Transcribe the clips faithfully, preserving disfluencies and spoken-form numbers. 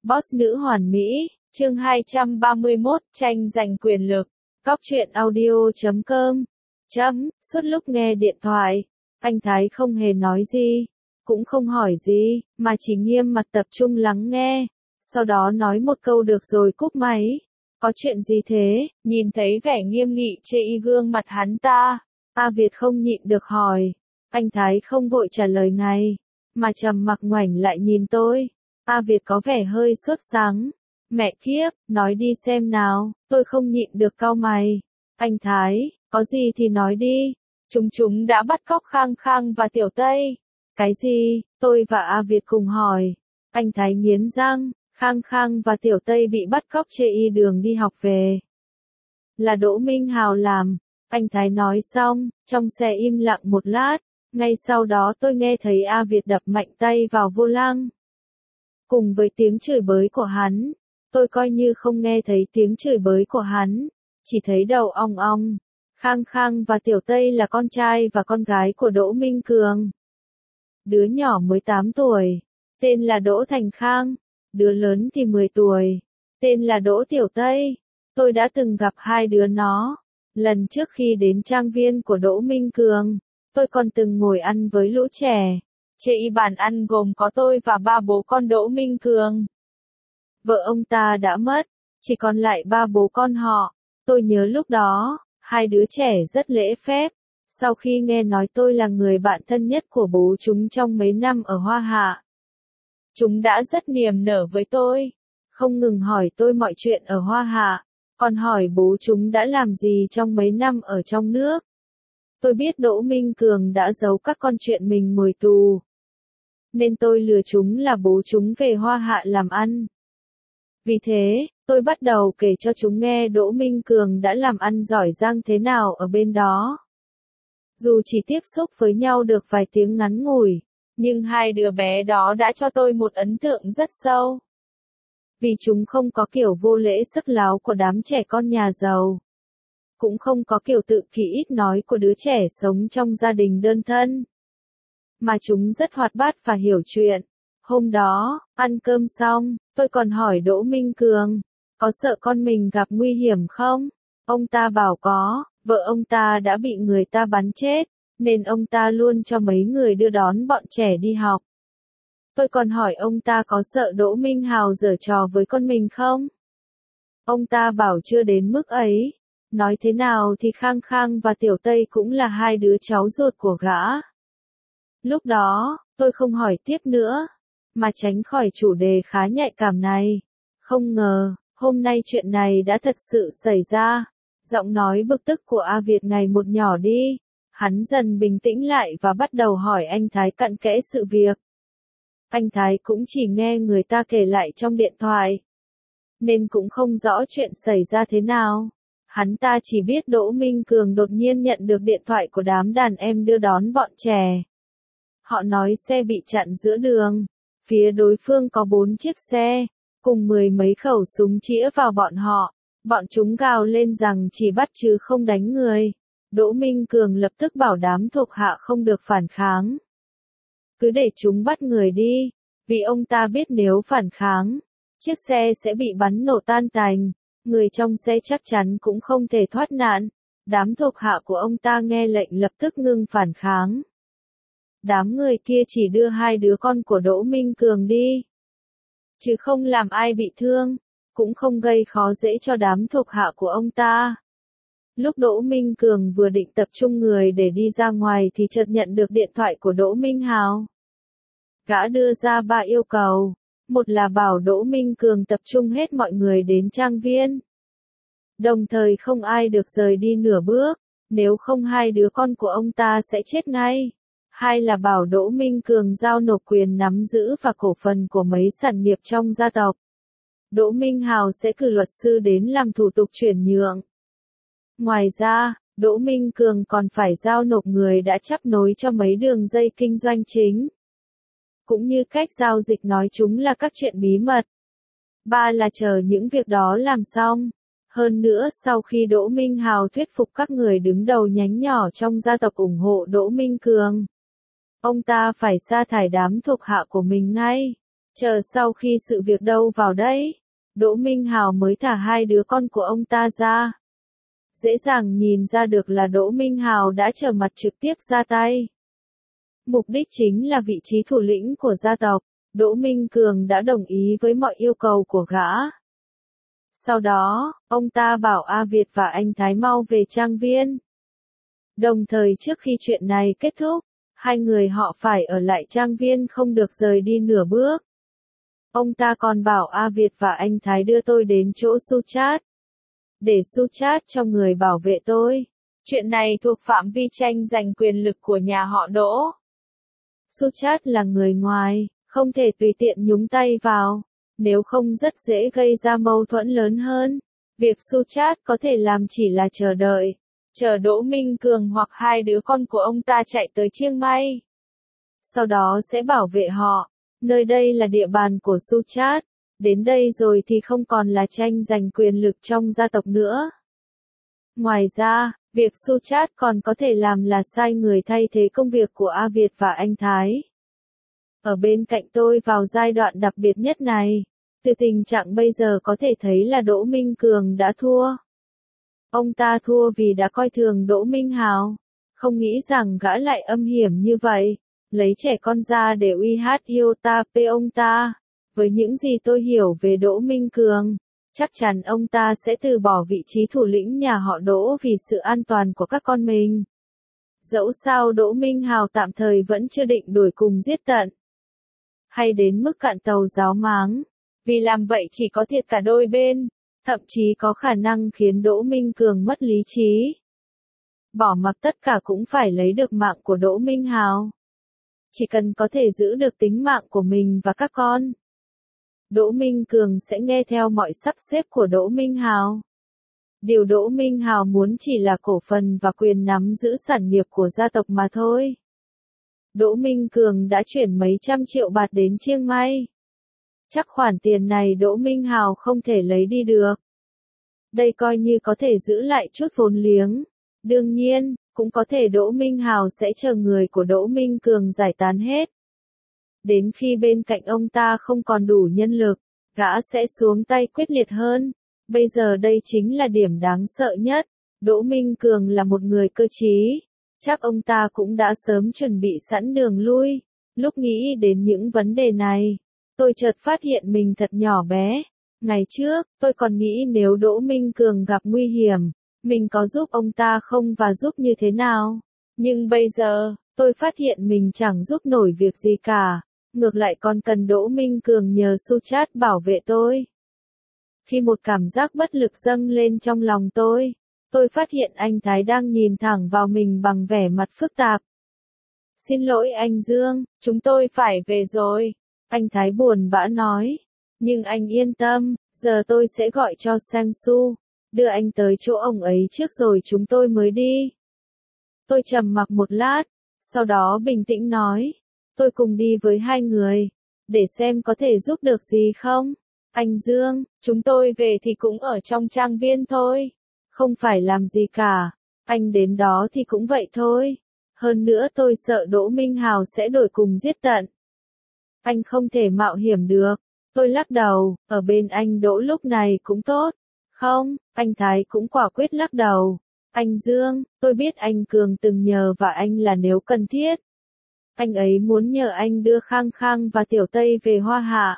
Boss nữ hoàn mỹ, chương hai trăm ba mươi mốt, tranh giành quyền lực. Góc truyện audio chấm com. Chấm, suốt lúc nghe điện thoại, anh Thái không hề nói gì, cũng không hỏi gì, mà chỉ nghiêm mặt tập trung lắng nghe. Sau đó nói một câu được rồi cúp máy. Có chuyện gì thế? Nhìn thấy vẻ nghiêm nghị chê y gương mặt hắn ta, A Việt không nhịn được hỏi. Anh Thái không vội trả lời ngay, mà trầm mặc ngoảnh lại nhìn tôi. A Việt có vẻ hơi sốt sắng. Mẹ kiếp, nói đi xem nào, tôi không nhịn được cau mày. Anh Thái, có gì thì nói đi. Chúng chúng đã bắt cóc Khang Khang và Tiểu Tây. Cái gì? Tôi và A Việt cùng hỏi. Anh Thái nghiến răng, Khang Khang và Tiểu Tây bị bắt cóc chê y đường đi học về. Là Đỗ Minh Hào làm. Anh Thái nói xong, trong xe im lặng một lát. Ngay sau đó tôi nghe thấy A Việt đập mạnh tay vào vô lăng. Cùng với tiếng chửi bới của hắn, tôi coi như không nghe thấy tiếng chửi bới của hắn, chỉ thấy đầu ong ong. Khang Khang và Tiểu Tây là con trai và con gái của Đỗ Minh Cường. Đứa nhỏ mới tám tuổi, tên là Đỗ Thành Khang, đứa lớn thì mười tuổi, tên là Đỗ Tiểu Tây. Tôi đã từng gặp hai đứa nó, lần trước khi đến trang viên của Đỗ Minh Cường, tôi còn từng ngồi ăn với lũ trẻ. Chê y bàn ăn gồm có tôi và ba bố con Đỗ Minh Cường. Vợ ông ta đã mất, chỉ còn lại ba bố con họ. Tôi nhớ lúc đó, hai đứa trẻ rất lễ phép. Sau khi nghe nói tôi là người bạn thân nhất của bố chúng trong mấy năm ở Hoa Hạ, chúng đã rất niềm nở với tôi, không ngừng hỏi tôi mọi chuyện ở Hoa Hạ, còn hỏi bố chúng đã làm gì trong mấy năm ở trong nước. Tôi biết Đỗ Minh Cường đã giấu các con chuyện mình ngồi tù, nên tôi lừa chúng là bố chúng về Hoa Hạ làm ăn. Vì thế, tôi bắt đầu kể cho chúng nghe Đỗ Minh Cường đã làm ăn giỏi giang thế nào ở bên đó. Dù chỉ tiếp xúc với nhau được vài tiếng ngắn ngủi, nhưng hai đứa bé đó đã cho tôi một ấn tượng rất sâu. Vì chúng không có kiểu vô lễ sức láo của đám trẻ con nhà giàu, cũng không có kiểu tự kỷ ít nói của đứa trẻ sống trong gia đình đơn thân, mà chúng rất hoạt bát và hiểu chuyện. Hôm đó, ăn cơm xong, tôi còn hỏi Đỗ Minh Cường, có sợ con mình gặp nguy hiểm không? Ông ta bảo có, vợ ông ta đã bị người ta bắn chết, nên ông ta luôn cho mấy người đưa đón bọn trẻ đi học. Tôi còn hỏi ông ta có sợ Đỗ Minh Hào giở trò với con mình không? Ông ta bảo chưa đến mức ấy. Nói thế nào thì Khang Khang và Tiểu Tây cũng là hai đứa cháu ruột của gã. Lúc đó, tôi không hỏi tiếp nữa, mà tránh khỏi chủ đề khá nhạy cảm này. Không ngờ, hôm nay chuyện này đã thật sự xảy ra. Giọng nói bực tức của A Việt ngày một nhỏ đi. Hắn dần bình tĩnh lại và bắt đầu hỏi anh Thái cặn kẽ sự việc. Anh Thái cũng chỉ nghe người ta kể lại trong điện thoại, nên cũng không rõ chuyện xảy ra thế nào. Hắn ta chỉ biết Đỗ Minh Cường đột nhiên nhận được điện thoại của đám đàn em đưa đón bọn trẻ. Họ nói xe bị chặn giữa đường, phía đối phương có bốn chiếc xe, cùng mười mấy khẩu súng chĩa vào bọn họ. Bọn chúng gào lên rằng chỉ bắt chứ không đánh người. Đỗ Minh Cường lập tức bảo đám thuộc hạ không được phản kháng. Cứ để chúng bắt người đi, vì ông ta biết nếu phản kháng, chiếc xe sẽ bị bắn nổ tan tành. Người trong xe chắc chắn cũng không thể thoát nạn. Đám thuộc hạ của ông ta nghe lệnh lập tức ngưng phản kháng. Đám người kia chỉ đưa hai đứa con của Đỗ Minh Cường đi, chứ không làm ai bị thương, cũng không gây khó dễ cho đám thuộc hạ của ông ta. Lúc Đỗ Minh Cường vừa định tập trung người để đi ra ngoài thì chợt nhận được điện thoại của Đỗ Minh Hào. Gã đưa ra ba yêu cầu. Một là bảo Đỗ Minh Cường tập trung hết mọi người đến trang viên, đồng thời không ai được rời đi nửa bước, nếu không hai đứa con của ông ta sẽ chết ngay. Hai là bảo Đỗ Minh Cường giao nộp quyền nắm giữ và cổ phần của mấy sản nghiệp trong gia tộc. Đỗ Minh Hào sẽ cử luật sư đến làm thủ tục chuyển nhượng. Ngoài ra, Đỗ Minh Cường còn phải giao nộp người đã chấp nối cho mấy đường dây kinh doanh chính, cũng như cách giao dịch nói chúng là các chuyện bí mật. Ba là chờ những việc đó làm xong. Hơn nữa sau khi Đỗ Minh Hào thuyết phục các người đứng đầu nhánh nhỏ trong gia tộc ủng hộ Đỗ Minh Cường, ông ta phải sa thải đám thuộc hạ của mình ngay. Chờ sau khi sự việc đâu vào đấy, Đỗ Minh Hào mới thả hai đứa con của ông ta ra. Dễ dàng nhìn ra được là Đỗ Minh Hào đã trở mặt trực tiếp ra tay. Mục đích chính là vị trí thủ lĩnh của gia tộc, Đỗ Minh Cường đã đồng ý với mọi yêu cầu của gã. Sau đó, ông ta bảo A Việt và anh Thái mau về trang viên. Đồng thời trước khi chuyện này kết thúc, hai người họ phải ở lại trang viên không được rời đi nửa bước. Ông ta còn bảo A Việt và anh Thái đưa tôi đến chỗ Suchat, để Suchat cho người bảo vệ tôi. Chuyện này thuộc phạm vi tranh giành quyền lực của nhà họ Đỗ. Suchat là người ngoài, không thể tùy tiện nhúng tay vào, nếu không rất dễ gây ra mâu thuẫn lớn hơn. Việc Suchat có thể làm chỉ là chờ đợi, chờ Đỗ Minh Cường hoặc hai đứa con của ông ta chạy tới Chiang Mai. Sau đó sẽ bảo vệ họ, nơi đây là địa bàn của Suchat, đến đây rồi thì không còn là tranh giành quyền lực trong gia tộc nữa. Ngoài ra, việc Suchat còn có thể làm là sai người thay thế công việc của A Việt và anh Thái. Ở bên cạnh tôi vào giai đoạn đặc biệt nhất này, từ tình trạng bây giờ có thể thấy là Đỗ Minh Cường đã thua. Ông ta thua vì đã coi thường Đỗ Minh Hào, không nghĩ rằng gã lại âm hiểm như vậy, lấy trẻ con ra để uy hát yêu ta pe ông ta. Với những gì tôi hiểu về Đỗ Minh Cường, chắc chắn ông ta sẽ từ bỏ vị trí thủ lĩnh nhà họ Đỗ vì sự an toàn của các con mình. Dẫu sao Đỗ Minh Hào tạm thời vẫn chưa định đuổi cùng giết tận, hay đến mức cạn tàu ráo máng, vì làm vậy chỉ có thiệt cả đôi bên, thậm chí có khả năng khiến Đỗ Minh Cường mất lý trí. Bỏ mặc tất cả cũng phải lấy được mạng của Đỗ Minh Hào. Chỉ cần có thể giữ được tính mạng của mình và các con, Đỗ Minh Cường sẽ nghe theo mọi sắp xếp của Đỗ Minh Hào. Điều Đỗ Minh Hào muốn chỉ là cổ phần và quyền nắm giữ sản nghiệp của gia tộc mà thôi. Đỗ Minh Cường đã chuyển mấy trăm triệu bạt đến Chiang Mai. Chắc khoản tiền này Đỗ Minh Hào không thể lấy đi được. Đây coi như có thể giữ lại chút vốn liếng. Đương nhiên, cũng có thể Đỗ Minh Hào sẽ chờ người của Đỗ Minh Cường giải tán hết. Đến khi bên cạnh ông ta không còn đủ nhân lực, gã sẽ xuống tay quyết liệt hơn. Bây giờ đây chính là điểm đáng sợ nhất. Đỗ Minh Cường là một người cơ trí. Chắc ông ta cũng đã sớm chuẩn bị sẵn đường lui. Lúc nghĩ đến những vấn đề này, tôi chợt phát hiện mình thật nhỏ bé. Ngày trước, tôi còn nghĩ nếu Đỗ Minh Cường gặp nguy hiểm, mình có giúp ông ta không và giúp như thế nào. Nhưng bây giờ, tôi phát hiện mình chẳng giúp nổi việc gì cả. Ngược lại còn cần Đỗ Minh Cường nhờ Suchat bảo vệ tôi. Khi một cảm giác bất lực dâng lên trong lòng tôi, tôi phát hiện anh Thái đang nhìn thẳng vào mình bằng vẻ mặt phức tạp. Xin lỗi anh Dương, chúng tôi phải về rồi. Anh Thái buồn bã nói. Nhưng anh yên tâm, giờ tôi sẽ gọi cho Sang Su, đưa anh tới chỗ ông ấy trước rồi chúng tôi mới đi. Tôi trầm mặc một lát, sau đó bình tĩnh nói. Tôi cùng đi với hai người, để xem có thể giúp được gì không. Anh Dương, chúng tôi về thì cũng ở trong trang viên thôi. Không phải làm gì cả. Anh đến đó thì cũng vậy thôi. Hơn nữa tôi sợ Đỗ Minh Hào sẽ đổi cùng giết tận. Anh không thể mạo hiểm được. Tôi lắc đầu, ở bên anh Đỗ lúc này cũng tốt. Không, anh Thái cũng quả quyết lắc đầu. Anh Dương, tôi biết anh Cường từng nhờ và anh là nếu cần thiết. Anh ấy muốn nhờ anh đưa Khang Khang và Tiểu Tây về Hoa Hạ.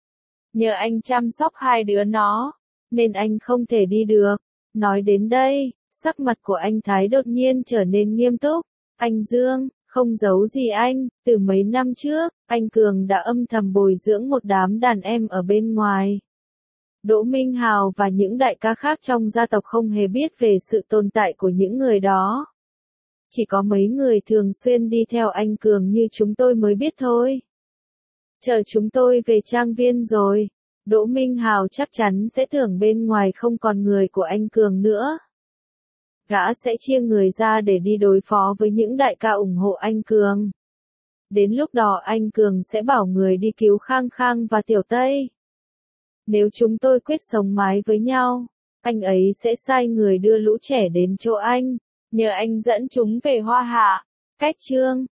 Nhờ anh chăm sóc hai đứa nó, nên anh không thể đi được. Nói đến đây, sắc mặt của anh Thái đột nhiên trở nên nghiêm túc. Anh Dương, không giấu gì anh, từ mấy năm trước, anh Cường đã âm thầm bồi dưỡng một đám đàn em ở bên ngoài. Đỗ Minh Hào và những đại ca khác trong gia tộc không hề biết về sự tồn tại của những người đó. Chỉ có mấy người thường xuyên đi theo anh Cường như chúng tôi mới biết thôi. Chờ chúng tôi về trang viên rồi, Đỗ Minh Hào chắc chắn sẽ tưởng bên ngoài không còn người của anh Cường nữa. Gã sẽ chia người ra để đi đối phó với những đại ca ủng hộ anh Cường. Đến lúc đó anh Cường sẽ bảo người đi cứu Khang Khang và Tiểu Tây. Nếu chúng tôi quyết sống mái với nhau, anh ấy sẽ sai người đưa lũ trẻ đến chỗ anh, nhờ anh dẫn chúng về Hoa Hạ. Cách chương